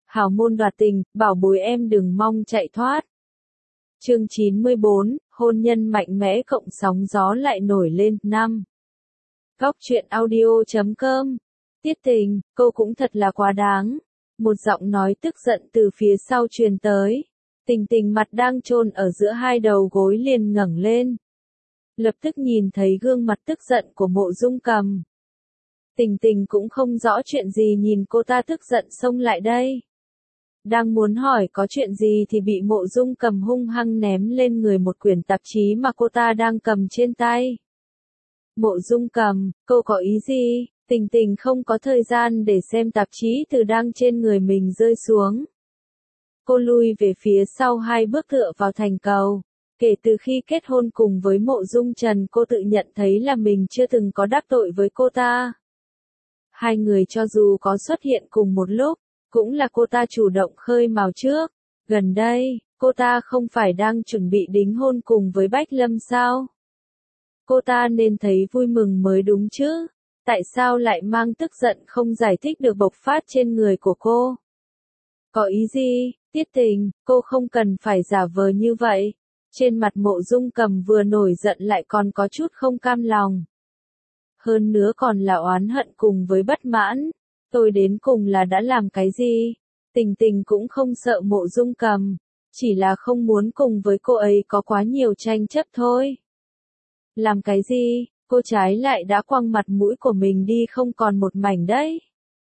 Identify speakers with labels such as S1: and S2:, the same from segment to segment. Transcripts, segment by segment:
S1: Hào môn đoạt tình, bảo bối em đừng mong chạy thoát. Chương 94, hôn nhân mạnh mẽ cộng sóng gió lại nổi lên. 5. Góc truyện audio.com. Tiết Tình, cô cũng thật là quá đáng. Một giọng nói tức giận từ phía sau truyền tới. Tình Tình mặt đang chôn ở giữa hai đầu gối liền ngẩng lên. Lập tức nhìn thấy gương mặt tức giận của Mộ Dung Cầm. Tình Tình cũng không rõ chuyện gì nhìn cô ta tức giận xông lại đây. Đang muốn hỏi có chuyện gì thì bị Mộ Dung Cầm hung hăng ném lên người một quyển tạp chí mà cô ta đang cầm trên tay. Mộ Dung Cầm, cô có ý gì? Tình Tình không có thời gian để xem tạp chí từ đang trên người mình rơi xuống. Cô lui về phía sau hai bước tựa vào thành cầu. Kể từ khi kết hôn cùng với Mộ Dung Trần, cô tự nhận thấy là mình chưa từng có đắc tội với cô ta. Hai người cho dù có xuất hiện cùng một lúc, cũng là cô ta chủ động khơi mào trước. Gần đây, cô ta không phải đang chuẩn bị đính hôn cùng với Bách Lâm sao? Cô ta nên thấy vui mừng mới đúng chứ. Tại sao lại mang tức giận không giải thích được bộc phát trên người của cô? Có ý gì, Tiết Tình, cô không cần phải giả vờ như vậy. Trên mặt Mộ Dung Cầm vừa nổi giận lại còn có chút không cam lòng. Hơn nữa còn là oán hận cùng với bất mãn. Tôi đến cùng là đã làm cái gì? Tình Tình cũng không sợ Mộ Dung Cầm. Chỉ là không muốn cùng với cô ấy có quá nhiều tranh chấp thôi. Làm cái gì? Cô trái lại đã quăng mặt mũi của mình đi không còn một mảnh đấy.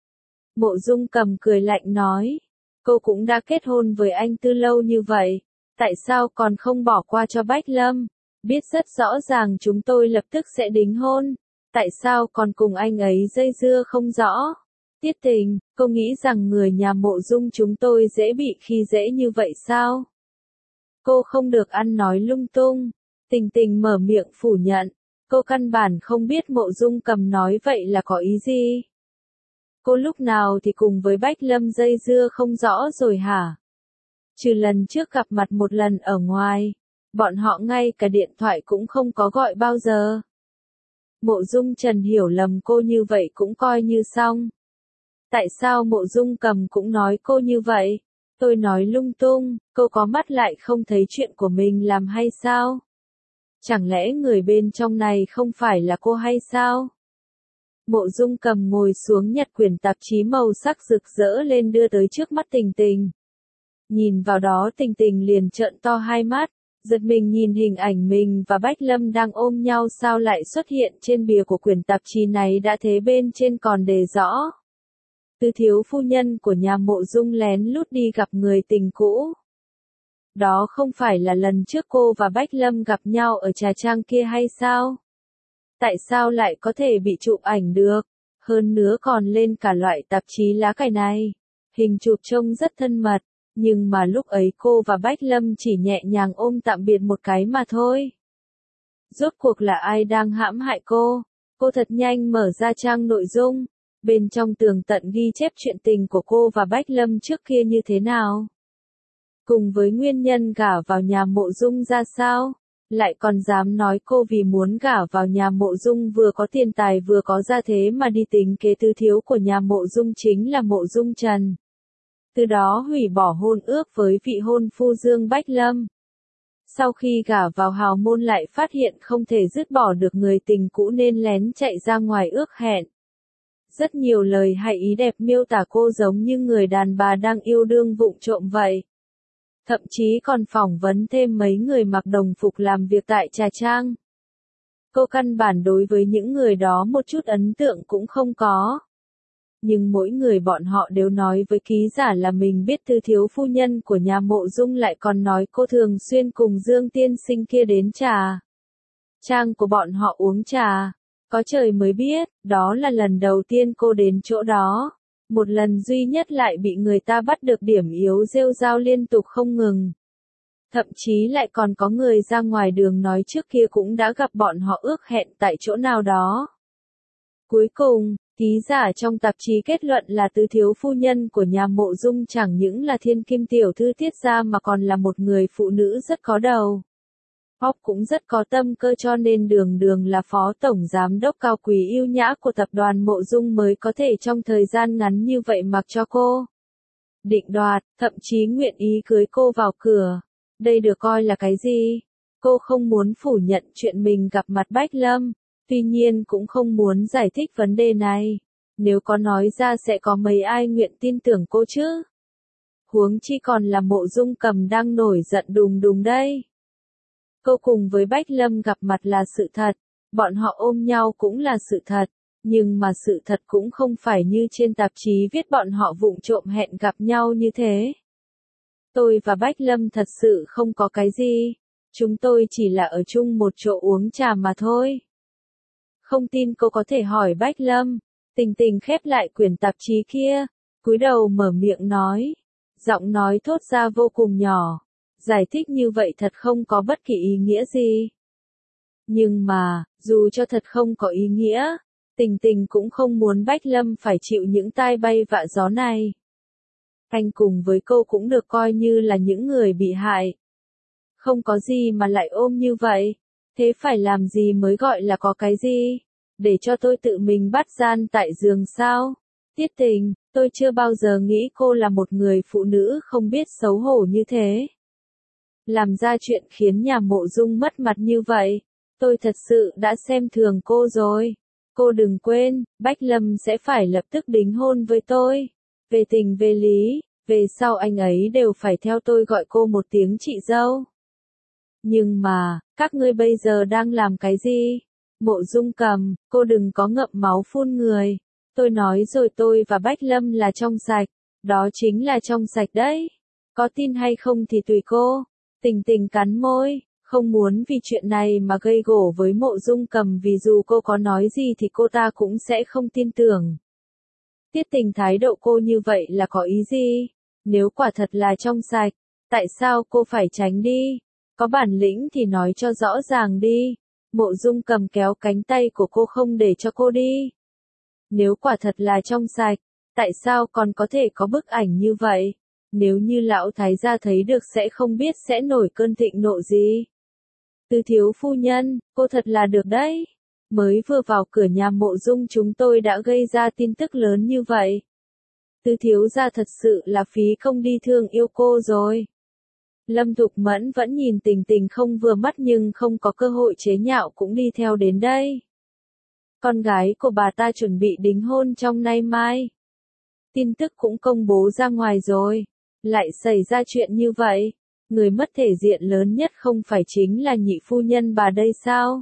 S1: Mộ Dung Cầm cười lạnh nói. Cô cũng đã kết hôn với anh Tư lâu như vậy. Tại sao còn không bỏ qua cho Bách Lâm? Biết rất rõ ràng chúng tôi lập tức sẽ đính hôn. Tại sao còn cùng anh ấy dây dưa không rõ? Tiết Tình, cô nghĩ rằng người nhà Mộ Dung chúng tôi dễ bị khi dễ như vậy sao? Cô không được ăn nói lung tung. Tình Tình mở miệng phủ nhận. Cô căn bản không biết Mộ Dung Cầm nói vậy là có ý gì. Cô lúc nào thì cùng với Bách Lâm dây dưa không rõ rồi hả? Trừ lần trước gặp mặt một lần ở ngoài, bọn họ ngay cả điện thoại cũng không có gọi bao giờ. Mộ Dung Trần hiểu lầm cô như vậy cũng coi như xong. Tại sao Mộ Dung Cầm cũng nói cô như vậy? Tôi nói lung tung, cô có mắt lại không thấy chuyện của mình làm hay sao? Chẳng lẽ người bên trong này không phải là cô hay sao? Mộ Dung Cầm ngồi xuống nhặt quyển tạp chí màu sắc rực rỡ lên đưa tới trước mắt Tình Tình. Nhìn vào đó Tình Tình liền trợn to hai mắt, giật mình nhìn hình ảnh mình và Bách Lâm đang ôm nhau sao lại xuất hiện trên bìa của quyển tạp chí này đã thế bên trên còn đề rõ. Tứ thiếu phu nhân của nhà Mộ Dung lén lút đi gặp người tình cũ. Đó không phải là lần trước cô và Bách Lâm gặp nhau ở trà trang kia hay sao? Tại sao lại có thể bị chụp ảnh được? Hơn nữa còn lên cả loại tạp chí lá cải này. Hình chụp trông rất thân mật, nhưng mà lúc ấy cô và Bách Lâm chỉ nhẹ nhàng ôm tạm biệt một cái mà thôi. Rốt cuộc là ai đang hãm hại cô? Cô thật nhanh mở ra trang nội dung. Bên trong tường tận ghi chép chuyện tình của cô và Bách Lâm trước kia như thế nào? Cùng với nguyên nhân gả vào nhà Mộ Dung ra sao? Lại còn dám nói cô vì muốn gả vào nhà Mộ Dung vừa có tiền tài vừa có gia thế mà đi tính kế tứ thiếu của nhà Mộ Dung chính là Mộ Dung Trần. Từ đó hủy bỏ hôn ước với vị hôn phu Dương Bách Lâm. Sau khi gả vào hào môn lại phát hiện không thể dứt bỏ được người tình cũ nên lén chạy ra ngoài ước hẹn. Rất nhiều lời hay ý đẹp miêu tả cô giống như người đàn bà đang yêu đương vụng trộm vậy. Thậm chí còn phỏng vấn thêm mấy người mặc đồng phục làm việc tại trà trang. Cô căn bản đối với những người đó một chút ấn tượng cũng không có. Nhưng mỗi người bọn họ đều nói với ký giả là mình biết tứ thiếu phu nhân của nhà Mộ Dung lại còn nói cô thường xuyên cùng Dương tiên sinh kia đến trà trang của bọn họ uống trà. Có trời mới biết, đó là lần đầu tiên cô đến chỗ đó. Một lần duy nhất lại bị người ta bắt được điểm yếu rêu rao liên tục không ngừng. Thậm chí lại còn có người ra ngoài đường nói trước kia cũng đã gặp bọn họ ước hẹn tại chỗ nào đó. Cuối cùng, ký giả trong tạp chí kết luận là tứ thiếu phu nhân của nhà Mộ Dung chẳng những là thiên kim tiểu thư Tiết gia mà còn là một người phụ nữ rất có đầu. Óc cũng rất có tâm cơ cho nên đường đường là phó tổng giám đốc cao quý yêu nhã của tập đoàn Mộ Dung mới có thể trong thời gian ngắn như vậy mặc cho cô. định đoạt, thậm chí nguyện ý cưới cô vào cửa. Đây được coi là cái gì? Cô không muốn phủ nhận chuyện mình gặp mặt Bách Lâm, tuy nhiên cũng không muốn giải thích vấn đề này. Nếu có nói ra sẽ có mấy ai nguyện tin tưởng cô chứ? Huống chi còn là Mộ Dung Cầm đang nổi giận đùng đùng đây. Cô cùng với Bách Lâm gặp mặt là sự thật, bọn họ ôm nhau cũng là sự thật, nhưng mà sự thật cũng không phải như trên tạp chí viết bọn họ vụng trộm hẹn gặp nhau như thế. Tôi và Bách Lâm thật sự không có cái gì, chúng tôi chỉ là ở chung một chỗ uống trà mà thôi. Không tin cô có thể hỏi Bách Lâm. Tình Tình khép lại quyển tạp chí kia, cúi đầu mở miệng nói, giọng nói thốt ra vô cùng nhỏ, giải thích như vậy thật không có bất kỳ ý nghĩa gì. Nhưng mà, dù cho thật không có ý nghĩa, Tình Tình cũng không muốn Bách Lâm phải chịu những tai bay vạ gió này. Anh cùng với cô cũng được coi như là những người bị hại. Không có gì mà lại ôm như vậy, thế phải làm gì mới gọi là có cái gì? Để cho tôi tự mình bắt gian tại giường sao? Tiết Tình, tôi chưa bao giờ nghĩ cô là một người phụ nữ không biết xấu hổ như thế. Làm ra chuyện khiến nhà Mộ Dung mất mặt như vậy, tôi thật sự đã xem thường cô rồi. Cô đừng quên, Bách Lâm sẽ phải lập tức đính hôn với tôi. Về tình về lý, về sau anh ấy đều phải theo tôi gọi cô một tiếng chị dâu. Nhưng mà, các ngươi bây giờ đang làm cái gì? Mộ Dung Cầm, cô đừng có ngậm máu phun người. Tôi nói rồi, tôi và Bách Lâm là trong sạch. Đó chính là trong sạch đấy. Có tin hay không thì tùy cô. Tình Tình cắn môi, không muốn vì chuyện này mà gây gổ với Mộ Dung Cầm, vì dù cô có nói gì thì cô ta cũng sẽ không tin tưởng. Tiết Tình, thái độ cô như vậy là có ý gì? Nếu quả thật là trong sạch, tại sao cô phải tránh đi? Có bản lĩnh thì nói cho rõ ràng đi. Mộ Dung Cầm kéo cánh tay của cô không để cho cô đi. Nếu quả thật là trong sạch, tại sao còn có thể có bức ảnh như vậy? Nếu như lão thái gia thấy được sẽ không biết sẽ nổi cơn thịnh nộ gì. Từ thiếu phu nhân, cô thật là được đấy. Mới vừa vào cửa nhà Mộ Dung chúng tôi đã gây ra tin tức lớn như vậy. Từ thiếu gia thật sự là phí công đi thương yêu cô rồi. Lâm Thục Mẫn vẫn nhìn Tình Tình không vừa mắt nhưng không có cơ hội chế nhạo cũng đi theo đến đây. Con gái của bà ta chuẩn bị đính hôn trong nay mai. Tin tức cũng công bố ra ngoài rồi. Lại xảy ra chuyện như vậy. Người mất thể diện lớn nhất không phải chính là nhị phu nhân bà đây sao?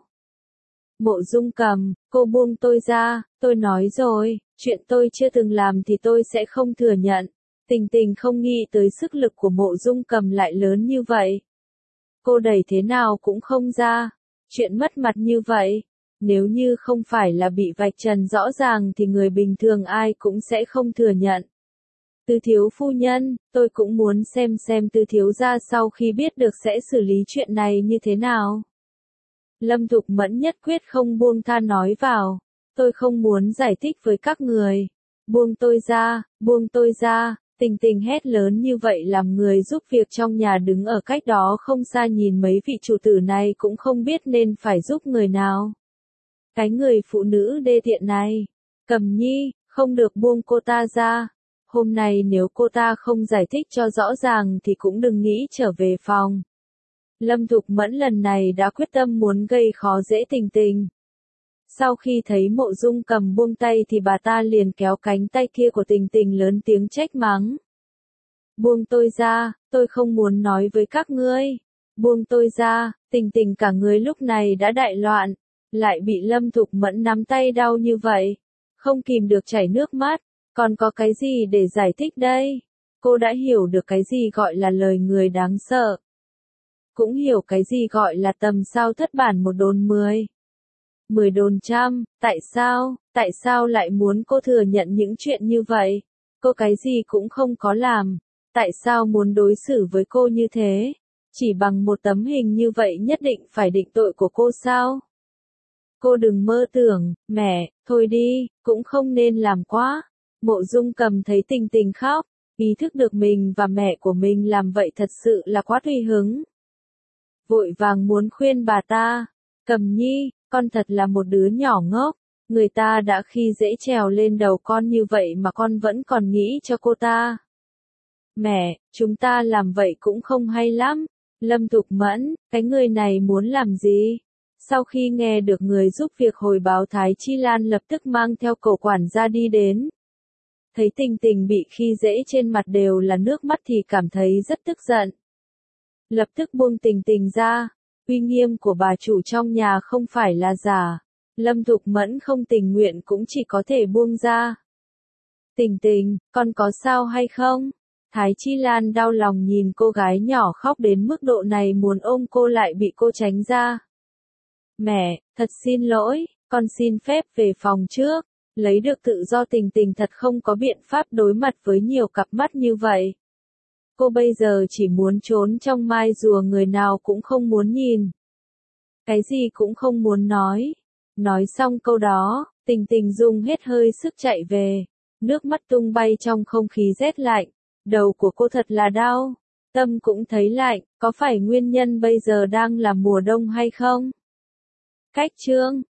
S1: Mộ Dung Cầm, cô buông tôi ra, tôi nói rồi, chuyện tôi chưa từng làm thì tôi sẽ không thừa nhận. Tình Tình không nghĩ tới sức lực của Mộ Dung Cầm lại lớn như vậy. Cô đẩy thế nào cũng không ra. Chuyện mất mặt như vậy, nếu như không phải là bị vạch trần rõ ràng thì người bình thường ai cũng sẽ không thừa nhận. Từ thiếu phu nhân, tôi cũng muốn xem Từ thiếu gia sau khi biết được sẽ xử lý chuyện này như thế nào. Lâm Thục Mẫn nhất quyết không buông tha nói vào. Tôi không muốn giải thích với các người. Buông tôi ra, buông tôi ra. Tình Tình hét lớn như vậy làm người giúp việc trong nhà đứng ở cách đó không xa nhìn mấy vị chủ tử này cũng không biết nên phải giúp người nào. Cái người phụ nữ đê tiện này. Cầm Nhi, không được buông cô ta ra. Hôm nay nếu cô ta không giải thích cho rõ ràng thì cũng đừng nghĩ trở về phòng. Lâm Thục Mẫn lần này đã quyết tâm muốn gây khó dễ Tình Tình. Sau khi thấy Mộ Dung Cầm buông tay thì bà ta liền kéo cánh tay kia của Tình Tình lớn tiếng trách mắng. Buông tôi ra, tôi không muốn nói với các ngươi. Buông tôi ra, Tình Tình cả người lúc này đã đại loạn, lại bị Lâm Thục Mẫn nắm tay đau như vậy. Không kìm được chảy nước mắt, còn có cái gì để giải thích đây? Cô đã hiểu được cái gì gọi là lời người đáng sợ. Cũng hiểu cái gì gọi là tầm sao thất bản một đồn 10. 10 đồn trăm, tại sao lại muốn cô thừa nhận những chuyện như vậy? Cô cái gì cũng không có làm, tại sao muốn đối xử với cô như thế? Chỉ bằng một tấm hình như vậy nhất định phải định tội của cô sao? Cô đừng mơ tưởng, mẹ, thôi đi, cũng không nên làm quá. Mộ Dung Cầm thấy Tình Tình khóc, ý thức được mình và mẹ của mình làm vậy thật sự là quá tùy hứng. Vội vàng muốn khuyên bà ta, Cầm Nhi, con thật là một đứa nhỏ ngốc, người ta đã khi dễ trèo lên đầu con như vậy mà con vẫn còn nghĩ cho cô ta. Mẹ, chúng ta làm vậy cũng không hay lắm. Lâm Thục Mẫn, cái người này muốn làm gì? Sau khi nghe được người giúp việc hồi báo Thái Chi Lan lập tức mang theo cậu quản gia đi đến. Thấy Tình Tình bị khi dễ trên mặt đều là nước mắt thì cảm thấy rất tức giận. Lập tức buông Tình Tình ra, uy nghiêm của bà chủ trong nhà không phải là giả. Lâm Thục Mẫn không tình nguyện cũng chỉ có thể buông ra. Tình Tình, con có sao hay không? Thái Chi Lan đau lòng nhìn cô gái nhỏ khóc đến mức độ này muốn ôm cô lại bị cô tránh ra. Mẹ, thật xin lỗi, con xin phép về phòng trước. Lấy được tự do Tình Tình thật không có biện pháp đối mặt với nhiều cặp mắt như vậy. Cô bây giờ chỉ muốn trốn trong mai rùa, người nào cũng không muốn nhìn. Cái gì cũng không muốn nói. Nói xong câu đó, Tình Tình dùng hết hơi sức chạy về. Nước mắt tung bay trong không khí rét lạnh. Đầu của cô thật là đau. Tâm cũng thấy lạnh, có phải nguyên nhân bây giờ đang là mùa đông hay không? Cách chương